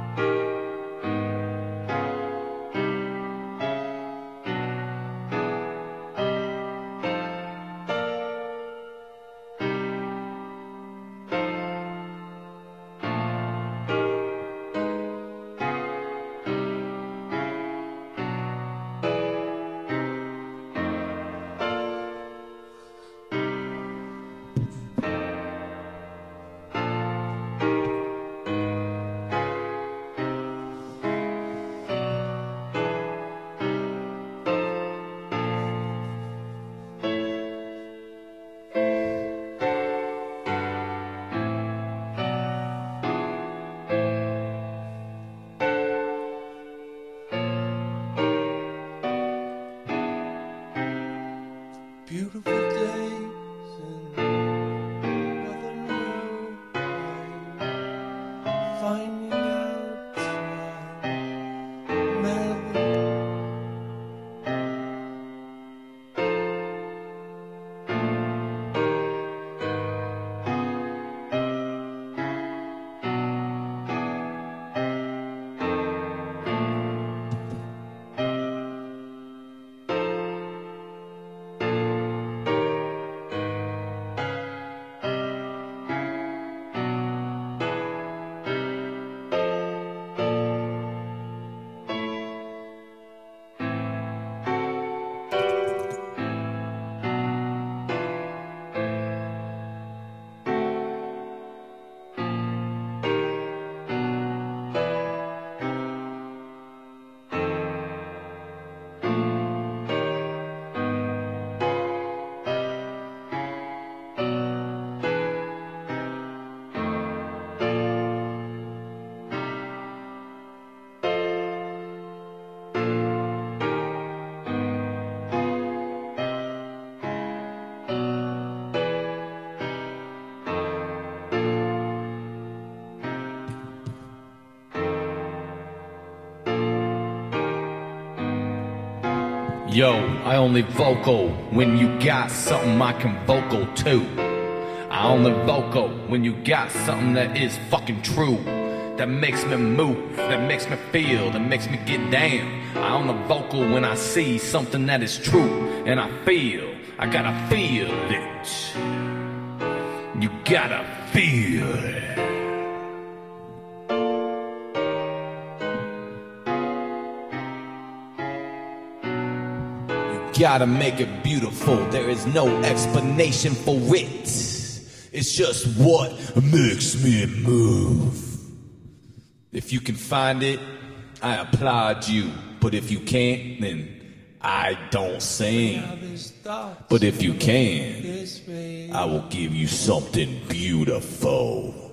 Beautiful days and nothing real. Finding out my melody. Yo, I only vocal when you got something I can vocal to. I only vocal when you got something that is fucking true, that makes me move, that makes me feel, that makes me get down. I only vocal when I see something that is true, and I gotta feel it. You gotta feel it. Gotta make it beautiful, there is no explanation for it. It's just what makes me move. If you can find it, I applaud you. But if you can't, then I don't sing. But if you can, I will give you something beautiful.